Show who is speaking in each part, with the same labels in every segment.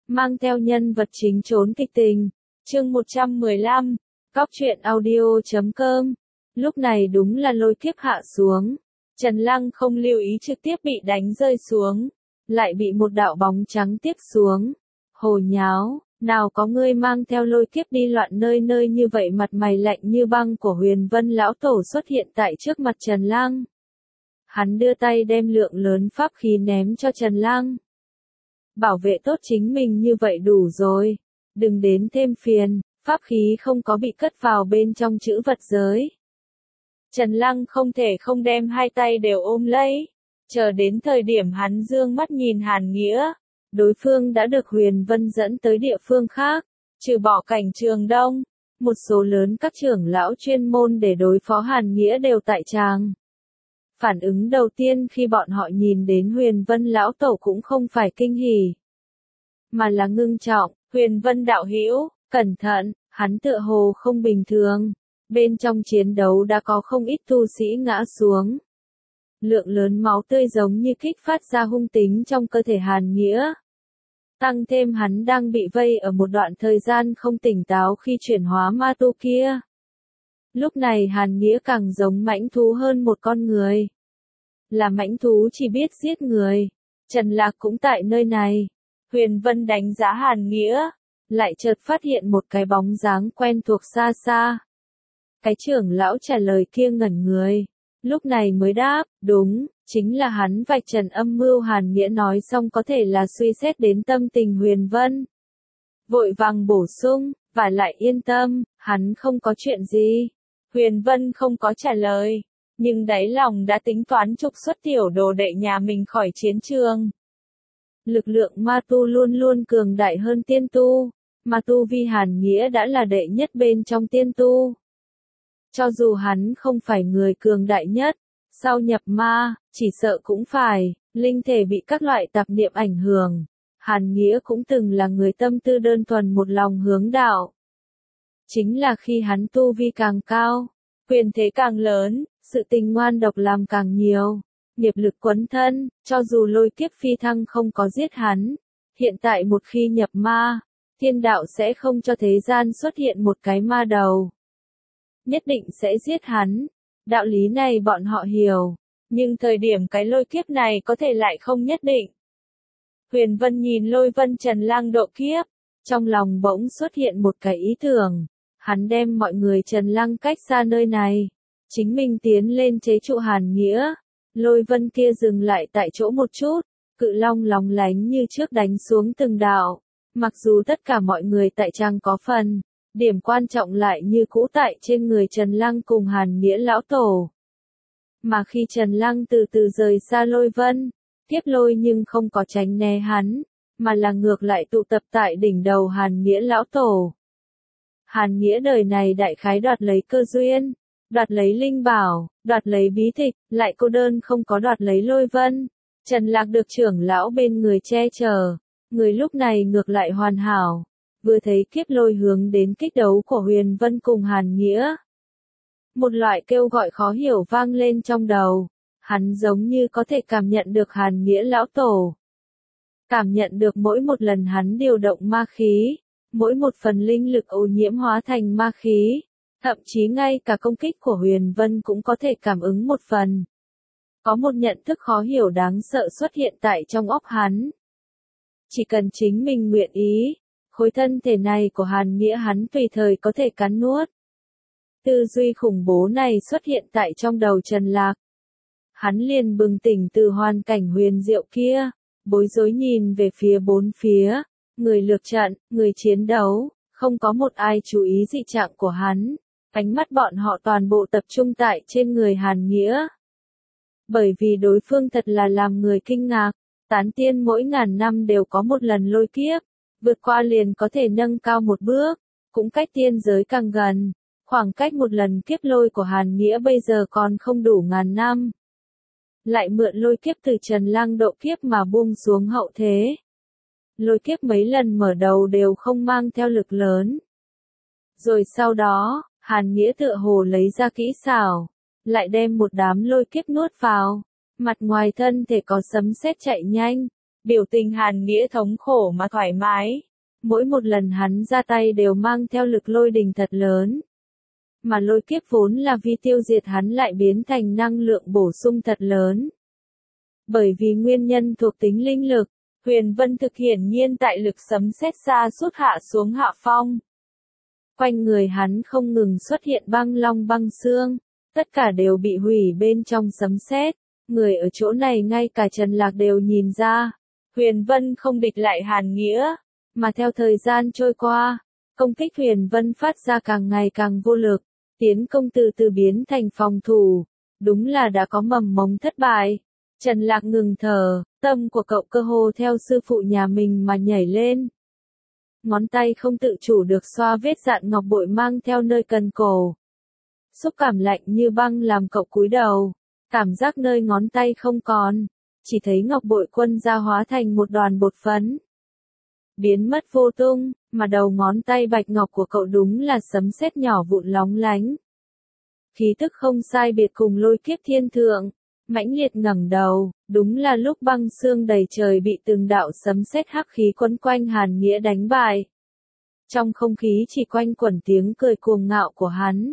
Speaker 1: mang theo nhân vật chính trốn kịch tình. Chương 115, Cóc truyện audio.com. Lúc này đúng là lôi kiếp hạ xuống. Trần Lăng không lưu ý trực tiếp bị đánh rơi xuống, lại bị một đạo bóng trắng tiếp xuống. Hồ nháo, nào có ngươi mang theo lôi kiếp đi loạn nơi nơi như vậy. Mặt mày lạnh như băng của Huyền Vân lão tổ xuất hiện tại trước mặt Trần Lăng. Hắn đưa tay đem lượng lớn pháp khí ném cho Trần Lăng. Bảo vệ tốt chính mình như vậy đủ rồi, đừng đến thêm phiền. Pháp khí không có bị cất vào bên trong trữ vật giới. Trần Lăng không thể không đem hai tay đều ôm lấy. Chờ đến thời điểm hắn dương mắt nhìn Hàn Nghĩa, đối phương đã được Huyền Vân dẫn tới địa phương khác, trừ bỏ Cảnh Trường Đông, một số lớn các trưởng lão chuyên môn để đối phó Hàn Nghĩa đều tại tràng. Phản ứng đầu tiên khi bọn họ nhìn đến Huyền Vân lão tổ cũng không phải kinh hỉ, mà là ngưng trọng. Huyền Vân đạo hữu, cẩn thận, hắn tựa hồ không bình thường. Bên trong chiến đấu đã có không ít tu sĩ ngã xuống. Lượng lớn máu tươi giống như kích phát ra hung tính trong cơ thể Hàn Nghĩa. Tăng thêm hắn đang bị vây ở một đoạn thời gian không tỉnh táo khi chuyển hóa ma tu kia. Lúc này Hàn Nghĩa càng giống mãnh thú hơn một con người. Là mãnh thú chỉ biết giết người. Trần Lạc cũng tại nơi này. Huyền Vân đánh giá Hàn Nghĩa, lại chợt phát hiện một cái bóng dáng quen thuộc xa xa. Cái trưởng lão trả lời kia ngẩn người, lúc này mới đáp, đúng, chính là hắn vạch trần âm mưu. Hàn Nghĩa nói xong có thể là suy xét đến tâm tình Huyền Vân. Vội vàng bổ sung, và lại yên tâm, hắn không có chuyện gì. Huyền Vân không có trả lời, nhưng đáy lòng đã tính toán trục xuất tiểu đồ đệ nhà mình khỏi chiến trường. Lực lượng ma tu luôn luôn cường đại hơn tiên tu, mà tu vi Hàn Nghĩa đã là đệ nhất bên trong tiên tu. Cho dù hắn không phải người cường đại nhất, sau nhập ma, chỉ sợ cũng phải, linh thể bị các loại tạp niệm ảnh hưởng. Hàn Nghĩa cũng từng là người tâm tư đơn thuần một lòng hướng đạo. Chính là khi hắn tu vi càng cao, quyền thế càng lớn, sự tình ngoan độc làm càng nhiều, nghiệp lực quấn thân, cho dù lôi kiếp phi thăng không có giết hắn, hiện tại một khi nhập ma, thiên đạo sẽ không cho thế gian xuất hiện một cái ma đầu. Nhất định sẽ giết hắn. Đạo lý này bọn họ hiểu, nhưng thời điểm cái lôi kiếp này có thể lại không nhất định. Huyền Vân nhìn Lôi Vân Trần Lăng độ kiếp, trong lòng bỗng xuất hiện một cái ý tưởng. Hắn đem mọi người Trần Lăng cách xa nơi này, chính mình tiến lên chế trụ Hàn Nghĩa. Lôi Vân kia dừng lại tại chỗ một chút, cự long lóng lánh như trước đánh xuống từng đạo. Mặc dù tất cả mọi người tại trang có phần, điểm quan trọng lại như cũ tại trên người Trần Lăng cùng Hàn Nghĩa lão tổ. Mà khi Trần Lăng từ từ rời xa Lôi Vân, kiếp lôi nhưng không có tránh né hắn, mà là ngược lại tụ tập tại đỉnh đầu Hàn Nghĩa lão tổ. Hàn Nghĩa đời này đại khái đoạt lấy cơ duyên, đoạt lấy linh bảo, đoạt lấy bí tịch, lại cô đơn không có đoạt lấy Lôi Vân. Trần Lạc được trưởng lão bên người che chở, người lúc này ngược lại hoàn hảo. Vừa thấy kiếp lôi hướng đến kích đấu của Huyền Vân cùng Hàn Nghĩa, một loại kêu gọi khó hiểu vang lên trong đầu. Hắn giống như có thể cảm nhận được Hàn Nghĩa lão tổ. Cảm nhận được mỗi một lần hắn điều động ma khí, mỗi một phần linh lực ô nhiễm hóa thành ma khí, thậm chí ngay cả công kích của Huyền Vân cũng có thể cảm ứng một phần. Có một nhận thức khó hiểu đáng sợ xuất hiện tại trong óc hắn. Chỉ cần chính mình nguyện ý, khối thân thể này của Hàn Nghĩa hắn tùy thời có thể cắn nuốt. Tư duy khủng bố này xuất hiện tại trong đầu Trần Lạc. Hắn liền bừng tỉnh từ hoàn cảnh huyền diệu kia, bối rối nhìn về phía bốn phía, người lược trận, người chiến đấu, không có một ai chú ý dị trạng của hắn, ánh mắt bọn họ toàn bộ tập trung tại trên người Hàn Nghĩa. Bởi vì đối phương thật là làm người kinh ngạc, tán tiên mỗi ngàn năm đều có một lần lôi kiếp, vượt qua liền có thể nâng cao một bước, cũng cách tiên giới càng gần, khoảng cách một lần kiếp lôi của Hàn Nghĩa bây giờ còn không đủ ngàn năm. Lại mượn lôi kiếp từ Trần Lăng độ kiếp mà buông xuống hậu thế. Lôi kiếp mấy lần mở đầu đều không mang theo lực lớn. Rồi sau đó, Hàn Nghĩa tựa hồ lấy ra kỹ xảo, lại đem một đám lôi kiếp nuốt vào, mặt ngoài thân thể có sấm sét chạy nhanh, Biểu tình Hàn Nghĩa thống khổ mà thoải mái. Mỗi một lần hắn ra tay đều mang theo lực lôi đình thật lớn. Mà lôi kiếp vốn là vi tiêu diệt hắn lại biến thành năng lượng bổ sung thật lớn. Bởi vì nguyên nhân thuộc tính linh lực, Huyền Vân thực hiển nhiên tại lực sấm sét xa suốt hạ xuống hạ phong. Quanh người hắn không ngừng xuất hiện băng long băng xương, tất cả đều bị hủy bên trong sấm sét. Người ở chỗ này ngay cả Trần Lạc đều nhìn ra, Huyền Vân không địch lại Hàn Nghĩa, mà theo thời gian trôi qua, công kích Huyền Vân phát ra càng ngày càng vô lực, tiến công từ từ biến thành phòng thủ, đúng là đã có mầm mống thất bại. Trần Lạc ngừng thở, tâm của cậu cơ hồ theo sư phụ nhà mình mà nhảy lên. Ngón tay không tự chủ được xoa vết dạn ngọc bội mang theo nơi cần cổ. Xúc cảm lạnh như băng làm cậu cúi đầu, cảm giác nơi ngón tay không còn, chỉ thấy ngọc bội quân ra hóa thành một đoàn bột phấn. Biến mất vô tung, mà đầu ngón tay bạch ngọc của cậu đúng là sấm sét nhỏ vụn lóng lánh. Khí tức không sai biệt cùng lôi kiếp thiên thượng, mãnh liệt ngẩng đầu, đúng là lúc băng xương đầy trời bị từng đạo sấm sét hắc khí quấn quanh Hàn Nghĩa đánh bại. Trong không khí chỉ quanh quẩn tiếng cười cuồng ngạo của hắn.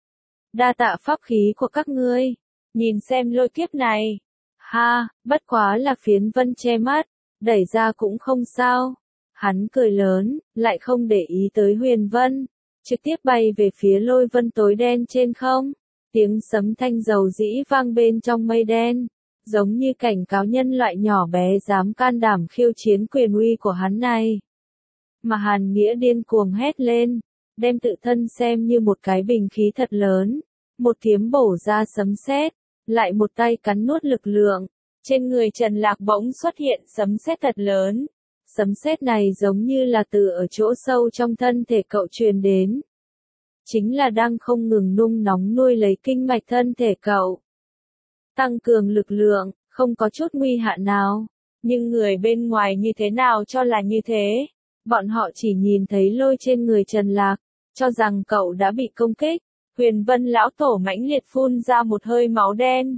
Speaker 1: Đa tạ pháp khí của các ngươi, nhìn xem lôi kiếp này. Ha, bất quá là phiến vân che mắt, đẩy ra cũng không sao. Hắn cười lớn, lại không để ý tới Huyền Vân, trực tiếp bay về phía lôi vân tối đen trên không. Tiếng sấm thanh dầu dĩ vang bên trong mây đen, giống như cảnh cáo nhân loại nhỏ bé dám can đảm khiêu chiến quyền uy của hắn này. Mà Hàn Nghĩa điên cuồng hét lên, đem tự thân xem như một cái bình khí thật lớn, một kiếm bổ ra sấm sét, lại một tay cắn nuốt lực lượng. Trên người Trần Lạc bỗng xuất hiện sấm sét thật lớn. Sấm sét này giống như là từ ở chỗ sâu trong thân thể cậu truyền đến. Chính là đang không ngừng nung nóng nuôi lấy kinh mạch thân thể cậu. Tăng cường lực lượng, không có chút nguy hại nào. Nhưng người bên ngoài như thế nào cho là như thế. Bọn họ chỉ nhìn thấy lôi trên người Trần Lạc, cho rằng cậu đã bị công kích. Huyền Vân lão tổ mãnh liệt phun ra một hơi máu đen.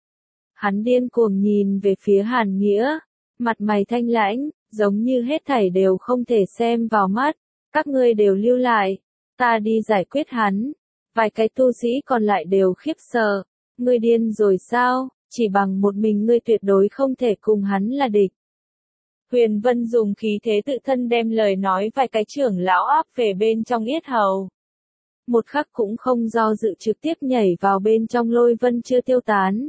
Speaker 1: Hắn điên cuồng nhìn về phía Hàn Nghĩa, mặt mày thanh lãnh, giống như hết thảy đều không thể xem vào mắt. Các ngươi đều lưu lại, ta đi giải quyết hắn. Vài cái tu sĩ còn lại đều khiếp sợ. Ngươi điên rồi sao, chỉ bằng một mình ngươi tuyệt đối không thể cùng hắn là địch. Huyền Vân dùng khí thế tự thân đem lời nói vài cái trưởng lão áp về bên trong yết hầu. Một khắc cũng không do dự trực tiếp nhảy vào bên trong lôi vân chưa tiêu tán.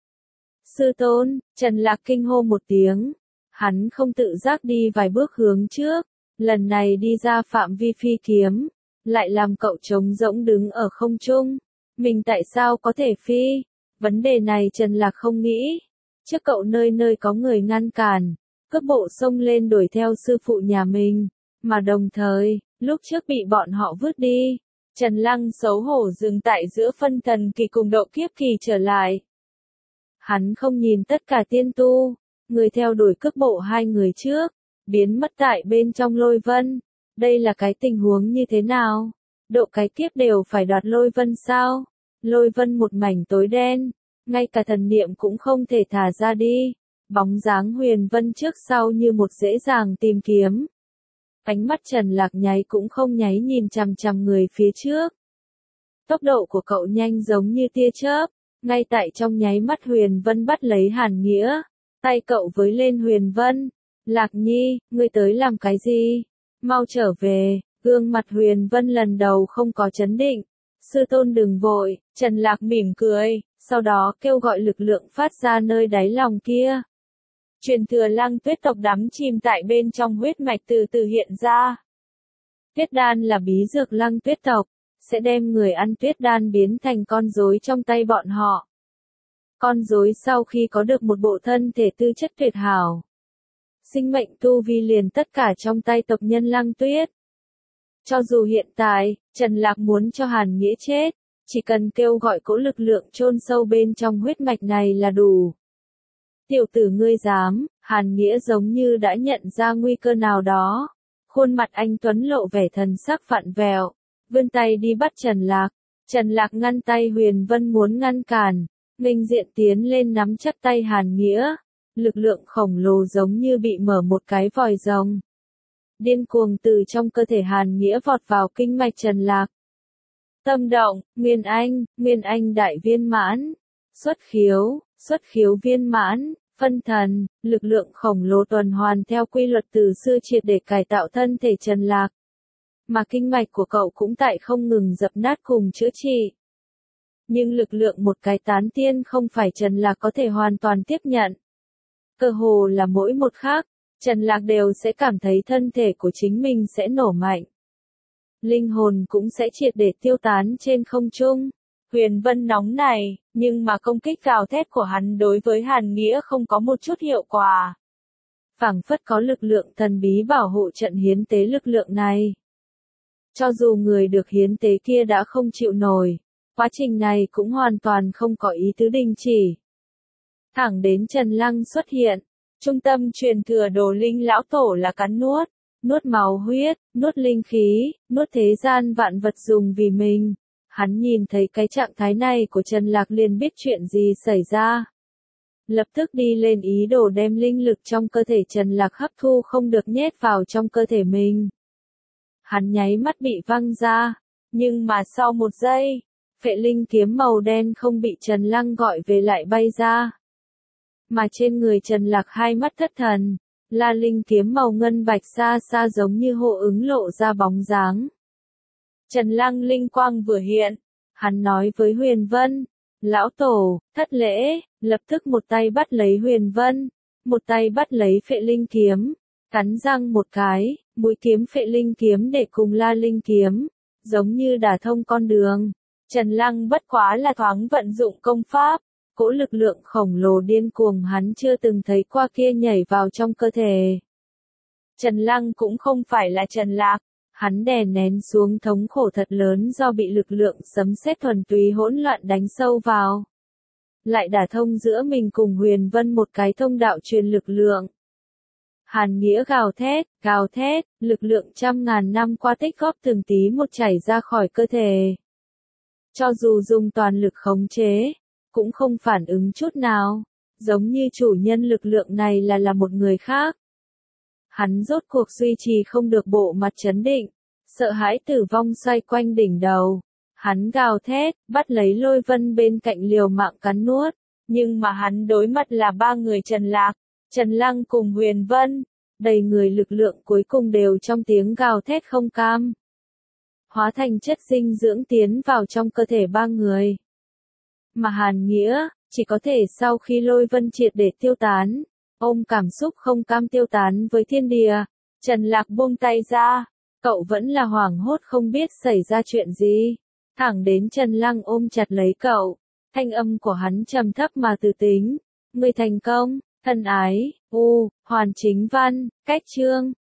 Speaker 1: Sư tôn, Trần Lạc kinh hô một tiếng. Hắn không tự giác đi vài bước hướng trước, lần này đi ra phạm vi phi kiếm, lại làm cậu trống rỗng đứng ở không trung. Mình tại sao có thể phi? Vấn đề này Trần Lạc không nghĩ. Trước cậu nơi nơi có người ngăn cản, cướp bộ xông lên đuổi theo sư phụ nhà mình, mà đồng thời, lúc trước bị bọn họ vứt đi. Trần Lăng xấu hổ dừng tại giữa phân thần kỳ cùng độ kiếp kỳ trở lại. Hắn không nhìn tất cả tiên tu, người theo đuổi cướp bộ hai người trước, biến mất tại bên trong lôi vân. Đây là cái tình huống như thế nào? Độ cái kiếp đều phải đoạt lôi vân sao? Lôi vân một mảnh tối đen, ngay cả thần niệm cũng không thể thả ra đi. Bóng dáng Huyền Vân trước sau như một dễ dàng tìm kiếm. Ánh mắt Trần Lạc nháy cũng không nháy nhìn chằm chằm người phía trước. Tốc độ của cậu nhanh giống như tia chớp, ngay tại trong nháy mắt Huyền Vân bắt lấy Hàn Nghĩa, tay cậu với lên Huyền Vân. Lạc Nhi, ngươi tới làm cái gì? Mau trở về. Gương mặt Huyền Vân lần đầu không có chấn định. Sư tôn đừng vội, Trần Lạc mỉm cười, sau đó kêu gọi lực lượng phát ra nơi đáy lòng kia. Truyền thừa Lăng Tuyết tộc đắm chìm tại bên trong huyết mạch từ từ hiện ra. Tuyết đan là bí dược Lăng Tuyết tộc, sẽ đem người ăn tuyết đan biến thành con rối trong tay bọn họ. Con rối sau khi có được một bộ thân thể tư chất tuyệt hảo, sinh mệnh tu vi liền tất cả trong tay tộc nhân Lăng Tuyết. Cho dù hiện tại, Trần Lạc muốn cho Hàn Nghĩa chết, chỉ cần kêu gọi cỗ lực lượng chôn sâu bên trong huyết mạch này là đủ. Tiểu tử ngươi dám, Hàn Nghĩa giống như đã nhận ra nguy cơ nào đó. Khuôn mặt anh Tuấn lộ vẻ thần sắc vặn vẹo, vươn tay đi bắt Trần Lạc. Trần Lạc ngăn tay Huyền Vân muốn ngăn cản, nghênh diện tiến lên nắm chắc tay Hàn Nghĩa. lực lượng khổng lồ giống như bị mở một cái vòi rồng. Điên cuồng từ trong cơ thể Hàn Nghĩa vọt vào kinh mạch Trần Lạc. Tâm động, Nguyên Anh đại viên mãn, xuất khiếu viên mãn, phân thần, lực lượng khổng lồ tuần hoàn theo quy luật từ xưa triệt để cải tạo thân thể Trần Lạc. Mà kinh mạch của cậu cũng tại không ngừng dập nát cùng chữa trị. Nhưng lực lượng một cái tán tiên không phải Trần Lạc có thể hoàn toàn tiếp nhận. Cơ hồ là mỗi một khắc, Trần Lạc đều sẽ cảm thấy thân thể của chính mình sẽ nổ mạnh. Linh hồn cũng sẽ triệt để tiêu tán trên không trung. Huyền Vân nóng này, nhưng mà công kích gào thét của hắn đối với Hàn Nghĩa không có một chút hiệu quả. Phảng phất có lực lượng thần bí bảo hộ trận hiến tế lực lượng này. Cho dù người được hiến tế kia đã không chịu nổi, quá trình này cũng hoàn toàn không có ý tứ đình chỉ. Thẳng đến Trần Lăng xuất hiện, trung tâm truyền thừa Đồ Linh lão tổ là cắn nuốt máu huyết, nuốt linh khí, nuốt thế gian vạn vật dùng vì mình. Hắn nhìn thấy cái trạng thái này của Trần Lạc liền biết chuyện gì xảy ra. Lập tức đi lên ý đồ đem linh lực trong cơ thể Trần Lạc hấp thu không được nhét vào trong cơ thể mình. Hắn nháy mắt bị văng ra, nhưng mà sau một giây, phệ linh kiếm màu đen không bị Trần Lăng gọi về lại bay ra. Mà trên người Trần Lạc hai mắt thất thần, là linh kiếm màu ngân bạch xa xa giống như hộ ứng lộ ra bóng dáng. Trần Lăng linh quang vừa hiện, hắn nói với Huyền Vân, lão tổ, thất lễ, lập tức một tay bắt lấy Huyền Vân, một tay bắt lấy phệ linh kiếm, cắn răng một cái, mũi kiếm phệ linh kiếm để cùng la linh kiếm, giống như đả thông con đường. Trần Lăng bất quá là thoáng vận dụng công pháp, cỗ lực lượng khổng lồ điên cuồng hắn chưa từng thấy qua kia nhảy vào trong cơ thể. Trần Lăng cũng không phải là Trần Lạc, hắn đè nén xuống thống khổ thật lớn do bị lực lượng sấm sét thuần túy hỗn loạn đánh sâu vào. Lại đả thông giữa mình cùng Huyền Vân một cái thông đạo truyền lực lượng. Hàn Nghĩa gào thét, lực lượng trăm ngàn năm qua tích góp từng tí một chảy ra khỏi cơ thể. Cho dù dùng toàn lực khống chế, cũng không phản ứng chút nào, giống như chủ nhân lực lượng này là một người khác. Hắn rốt cuộc duy trì không được bộ mặt trấn định, sợ hãi tử vong xoay quanh đỉnh đầu. Hắn gào thét, bắt lấy Lôi Vân bên cạnh liều mạng cắn nuốt, nhưng mà hắn đối mặt là ba người Trần Lạc, Trần Lăng cùng Huyền Vân, đầy người lực lượng cuối cùng đều trong tiếng gào thét không cam. Hóa thành chất dinh dưỡng tiến vào trong cơ thể ba người. Mà Hàn Nghĩa, chỉ có thể sau khi Lôi Vân triệt để tiêu tán, ôm cảm xúc không cam tiêu tán với thiên địa, Trần Lạc buông tay ra, cậu vẫn là hoảng hốt không biết xảy ra chuyện gì. Thẳng đến Trần Lăng ôm chặt lấy cậu, thanh âm của hắn trầm thấp mà từ tính, người thành công, thân ái, hoàn chính văn, cách chương.